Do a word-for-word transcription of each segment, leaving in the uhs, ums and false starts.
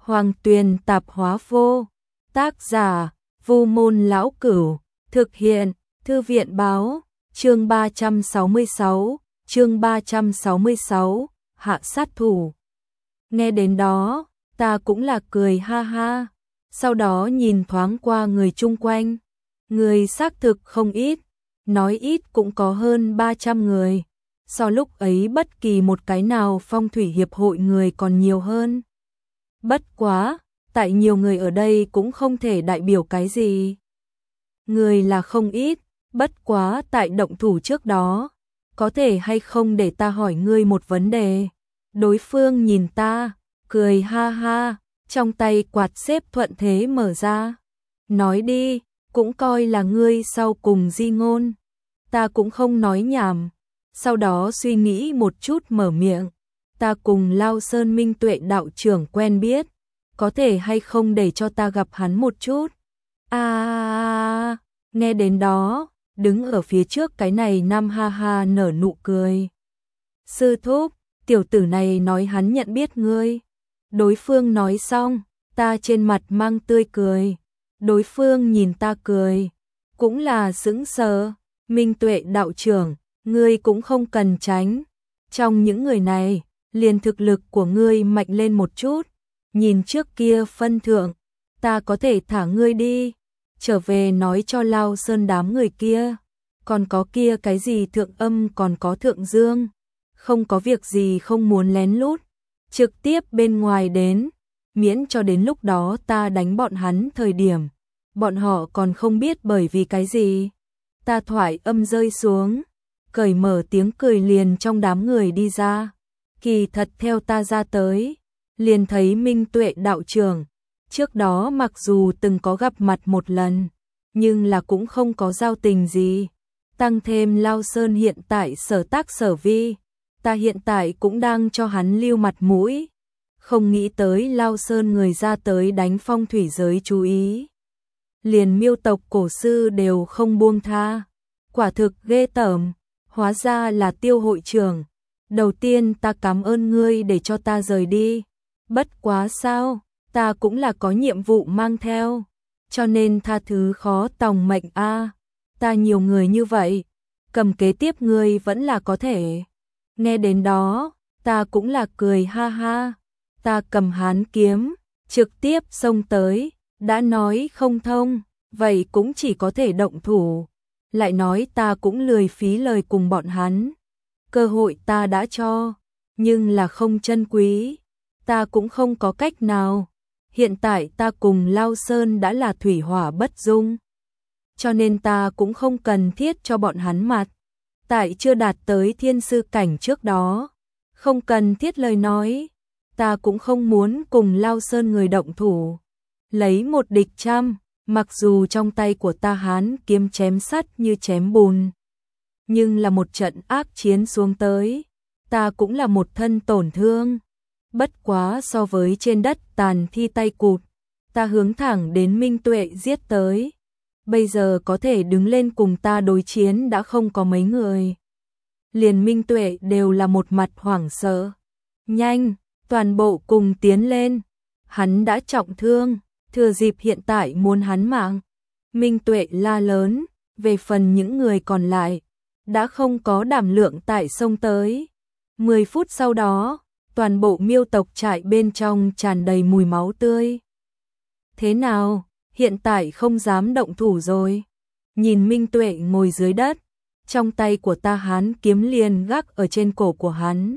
Hoàng Tuyền Tạp Hóa Vô. Tác giả: Vu Môn Lão Cửu. Thực hiện: Thư viện Báo. Chương ba trăm sáu mươi sáu, chương ba trăm sáu mươi sáu, Hạ sát thủ. Nghe đến đó, ta cũng là cười ha ha, sau đó nhìn thoáng qua người chung quanh. Người xác thực không ít, nói ít cũng có hơn ba trăm người. So lúc ấy bất kỳ một cái nào phong thủy hiệp hội người còn nhiều hơn. Bất quá, tại nhiều người ở đây cũng không thể đại biểu cái gì. Người là không ít, bất quá tại động thủ trước đó, có thể hay không để ta hỏi ngươi một vấn đề. Đối phương nhìn ta, cười ha ha, trong tay quạt xếp thuận thế mở ra. Nói đi, cũng coi là ngươi sau cùng di ngôn. Ta cũng không nói nhảm, sau đó suy nghĩ một chút mở miệng. Ta cùng Lao Sơn Minh Tuệ đạo trưởng quen biết, có thể hay không để cho ta gặp hắn một chút. À, nghe đến đó, đứng ở phía trước cái này nam ha ha nở nụ cười. Sư thúc, tiểu tử này nói hắn nhận biết ngươi. Đối phương nói xong, ta trên mặt mang tươi cười. Đối phương nhìn ta cười, cũng là sững sờ. Minh Tuệ đạo trưởng, ngươi cũng không cần tránh. Trong những người này, liền thực lực của ngươi mạnh lên một chút. Nhìn trước kia phân thượng, ta có thể thả ngươi đi, trở về nói cho Lao Sơn đám người kia. Còn có kia cái gì thượng âm còn có thượng dương, không có việc gì không muốn lén lút, trực tiếp bên ngoài đến, miễn cho đến lúc đó ta đánh bọn hắn thời điểm, bọn họ còn không biết bởi vì cái gì. Ta thoại âm rơi xuống, cởi mở tiếng cười liền trong đám người đi ra. Kỳ thật theo ta ra tới, liền thấy Minh Tuệ đạo trưởng. Trước đó mặc dù từng có gặp mặt một lần, nhưng là cũng không có giao tình gì. Tăng thêm Lao Sơn hiện tại sở tác sở vi, ta hiện tại cũng đang cho hắn lưu mặt mũi. Không nghĩ tới Lao Sơn người ra tới đánh phong thủy giới chú ý. Liền miêu tộc cổ sư đều không buông tha. Quả thực ghê tởm, hóa ra là Tiêu hội trưởng. Đầu tiên ta cảm ơn ngươi để cho ta rời đi. Bất quá sao, ta cũng là có nhiệm vụ mang theo, cho nên tha thứ khó tòng mệnh a. Ta nhiều người như vậy, cầm kế tiếp ngươi vẫn là có thể. Nghe đến đó, ta cũng là cười ha ha. Ta cầm hán kiếm, trực tiếp xông tới, đã nói không thông, vậy cũng chỉ có thể động thủ. Lại nói ta cũng lười phí lời cùng bọn hắn. Cơ hội ta đã cho, nhưng là không trân quý, ta cũng không có cách nào. Hiện tại ta cùng Lao Sơn đã là thủy hỏa bất dung, cho nên ta cũng không cần thiết cho bọn hắn mặt. Tại chưa đạt tới thiên sư cảnh trước đó, không cần thiết lời nói, ta cũng không muốn cùng Lao Sơn người động thủ. Lấy một địch trăm, mặc dù trong tay của ta hán kiếm chém sắt như chém bùn, nhưng là một trận ác chiến xuống tới, ta cũng là một thân tổn thương. Bất quá so với trên đất tàn thi tay cụt, ta hướng thẳng đến Minh Tuệ giết tới. Bây giờ có thể đứng lên cùng ta đối chiến đã không có mấy người. Liền Minh Tuệ đều là một mặt hoảng sợ. Nhanh, toàn bộ cùng tiến lên. Hắn đã trọng thương, thừa dịp hiện tại muốn hắn mạng. Minh Tuệ la lớn, về phần những người còn lại, đã không có đảm lượng tại sông tới. Mười phút sau đó, toàn bộ miêu tộc trại bên trong tràn đầy mùi máu tươi. Thế nào, hiện tại không dám động thủ rồi. Nhìn Minh Tuệ ngồi dưới đất, trong tay của ta hán kiếm liền gác ở trên cổ của hắn.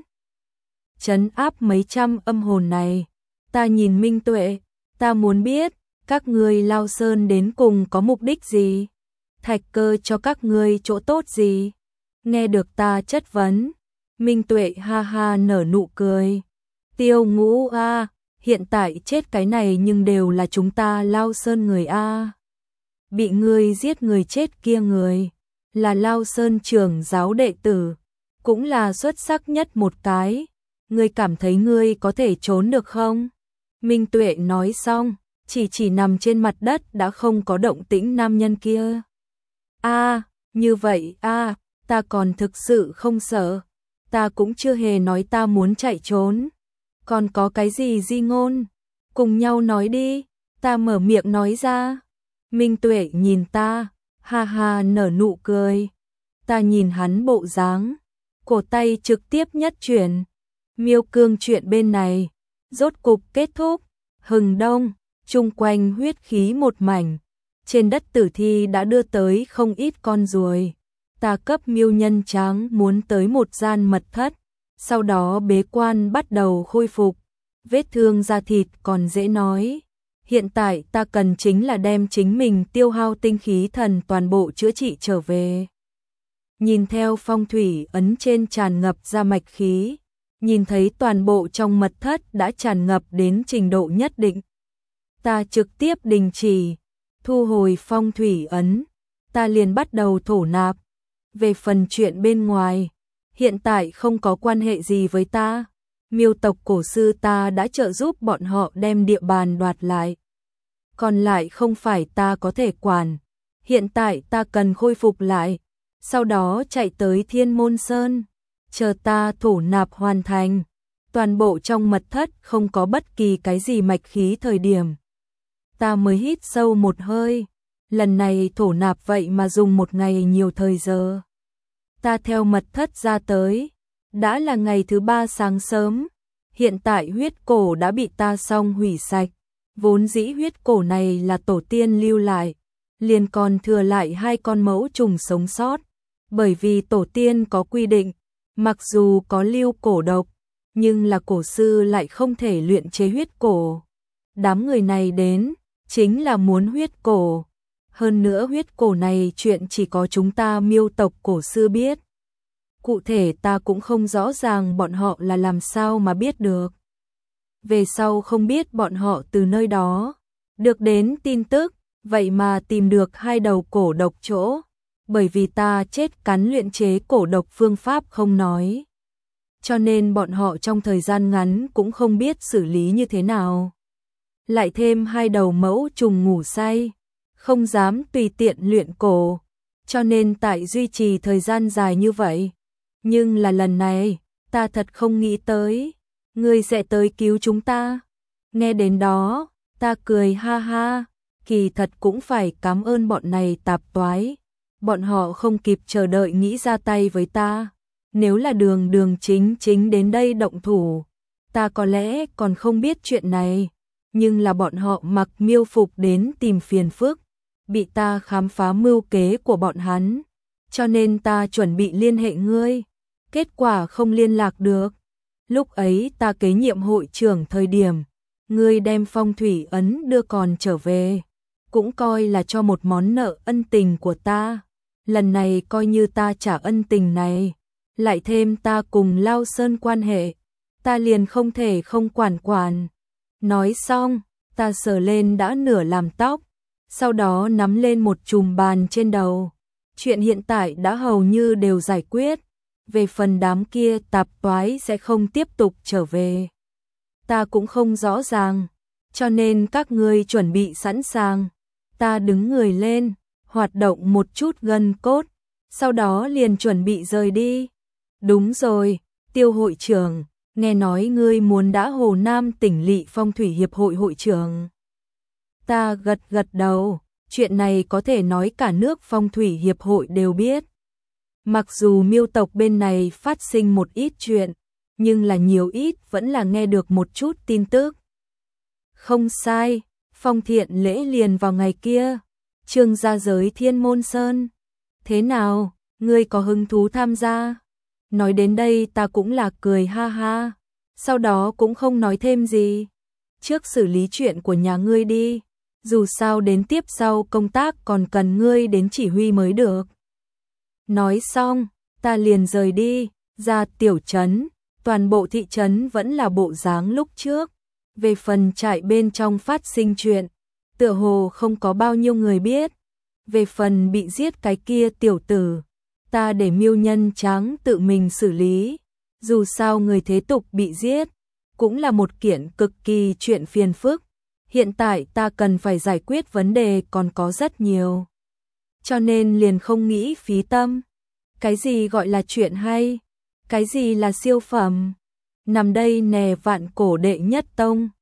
Trấn áp mấy trăm âm hồn này, ta nhìn Minh Tuệ, ta muốn biết, các ngươi Lao Sơn đến cùng có mục đích gì? Thạch Cơ cho các ngươi chỗ tốt gì? Nghe được ta chất vấn, Minh Tuệ ha ha nở nụ cười. Tiêu Ngũ a, hiện tại chết cái này nhưng đều là chúng ta Lao Sơn người a. Bị ngươi giết người chết kia người, là Lao Sơn trưởng giáo đệ tử, cũng là xuất sắc nhất một cái. Ngươi cảm thấy ngươi có thể trốn được không? Minh Tuệ nói xong, chỉ chỉ nằm trên mặt đất đã không có động tĩnh nam nhân kia. A, như vậy a, ta còn thực sự không sợ. Ta cũng chưa hề nói ta muốn chạy trốn. Còn có cái gì di ngôn? Cùng nhau nói đi, ta mở miệng nói ra. Minh Tuệ nhìn ta, ha ha nở nụ cười. Ta nhìn hắn bộ dáng, cổ tay trực tiếp nhất chuyển. Miêu Cương chuyện bên này, rốt cục kết thúc. Hừng đông, chung quanh huyết khí một mảnh. Trên đất tử thi đã đưa tới không ít con ruồi. Ta cấp Miêu Nhân Tráng muốn tới một gian mật thất, sau đó bế quan bắt đầu khôi phục. Vết thương da thịt còn dễ nói. Hiện tại ta cần chính là đem chính mình tiêu hao tinh khí thần toàn bộ chữa trị trở về. Nhìn theo phong thủy ấn trên tràn ngập ra mạch khí, nhìn thấy toàn bộ trong mật thất đã tràn ngập đến trình độ nhất định. Ta trực tiếp đình chỉ, thu hồi phong thủy ấn, ta liền bắt đầu thổ nạp. Về phần chuyện bên ngoài, hiện tại không có quan hệ gì với ta. Miêu tộc cổ sư ta đã trợ giúp bọn họ đem địa bàn đoạt lại. Còn lại không phải ta có thể quản. Hiện tại ta cần khôi phục lại, sau đó chạy tới Thiên Môn Sơn, chờ ta thổ nạp hoàn thành. Toàn bộ trong mật thất không có bất kỳ cái gì mạch khí thời điểm. Ta mới hít sâu một hơi, lần này thổ nạp vậy mà dùng một ngày nhiều thời giờ. Ta theo mật thất ra tới, đã là ngày thứ ba sáng sớm, hiện tại huyết cổ đã bị ta xong hủy sạch. Vốn dĩ huyết cổ này là tổ tiên lưu lại, liền còn thừa lại hai con mẫu trùng sống sót. Bởi vì tổ tiên có quy định, mặc dù có lưu cổ độc, nhưng là cổ sư lại không thể luyện chế huyết cổ. Đám người này đến, chính là muốn huyết cổ. Hơn nữa huyết cổ này chuyện chỉ có chúng ta Miêu tộc cổ sư biết. Cụ thể ta cũng không rõ ràng bọn họ là làm sao mà biết được. Về sau không biết bọn họ từ nơi đó được đến tin tức, vậy mà tìm được hai đầu cổ độc chỗ. Bởi vì ta chết cắn luyện chế cổ độc phương pháp không nói, cho nên bọn họ trong thời gian ngắn cũng không biết xử lý như thế nào. Lại thêm hai đầu mẫu trùng ngủ say, không dám tùy tiện luyện cổ, cho nên tại duy trì thời gian dài như vậy. Nhưng là lần này, ta thật không nghĩ tới, ngươi sẽ tới cứu chúng ta. Nghe đến đó, ta cười ha ha, kỳ thật cũng phải cảm ơn bọn này tạp toái. Bọn họ không kịp chờ đợi nghĩ ra tay với ta. Nếu là đường đường chính chính đến đây động thủ, ta có lẽ còn không biết chuyện này. Nhưng là bọn họ mặc miêu phục đến tìm phiền phức, bị ta khám phá mưu kế của bọn hắn. Cho nên ta chuẩn bị liên hệ ngươi, kết quả không liên lạc được. Lúc ấy ta kế nhiệm hội trưởng thời điểm, ngươi đem phong thủy ấn đưa còn trở về, cũng coi là cho một món nợ ân tình của ta. Lần này coi như ta trả ân tình này, lại thêm ta cùng Lao Sơn quan hệ, ta liền không thể không quản quản. Nói xong, ta sờ lên đã nửa làm tóc, sau đó nắm lên một chùm bàn trên đầu. Chuyện hiện tại đã hầu như đều giải quyết, về phần đám kia tạp toái sẽ không tiếp tục trở về. Ta cũng không rõ ràng, cho nên các ngươi chuẩn bị sẵn sàng. Ta đứng người lên, hoạt động một chút gân cốt, sau đó liền chuẩn bị rời đi. Đúng rồi, Tiêu hội trưởng, nghe nói ngươi muốn đã Hồ Nam tỉnh lỵ phong thủy hiệp hội hội trưởng. Ta gật gật đầu, chuyện này có thể nói cả nước phong thủy hiệp hội đều biết. Mặc dù Miêu tộc bên này phát sinh một ít chuyện, nhưng là nhiều ít vẫn là nghe được một chút tin tức. Không sai, phong thiện lễ liền vào ngày kia, Trương gia giới Thiên Môn Sơn. Thế nào, ngươi có hứng thú tham gia? Nói đến đây ta cũng là cười ha ha, sau đó cũng không nói thêm gì. Trước xử lý chuyện của nhà ngươi đi, dù sao đến tiếp sau công tác còn cần ngươi đến chỉ huy mới được. Nói xong, ta liền rời đi, ra tiểu trấn, toàn bộ thị trấn vẫn là bộ dáng lúc trước. Về phần trại bên trong phát sinh chuyện, tựa hồ không có bao nhiêu người biết. Về phần bị giết cái kia tiểu tử, ta để Miêu Nhân Tráng tự mình xử lý. Dù sao người thế tục bị giết, cũng là một kiện cực kỳ chuyện phiền phức. Hiện tại ta cần phải giải quyết vấn đề còn có rất nhiều, cho nên liền không nghĩ phí tâm. Cái gì gọi là chuyện hay? Cái gì là siêu phẩm? Nằm đây nè vạn cổ đệ nhất tông.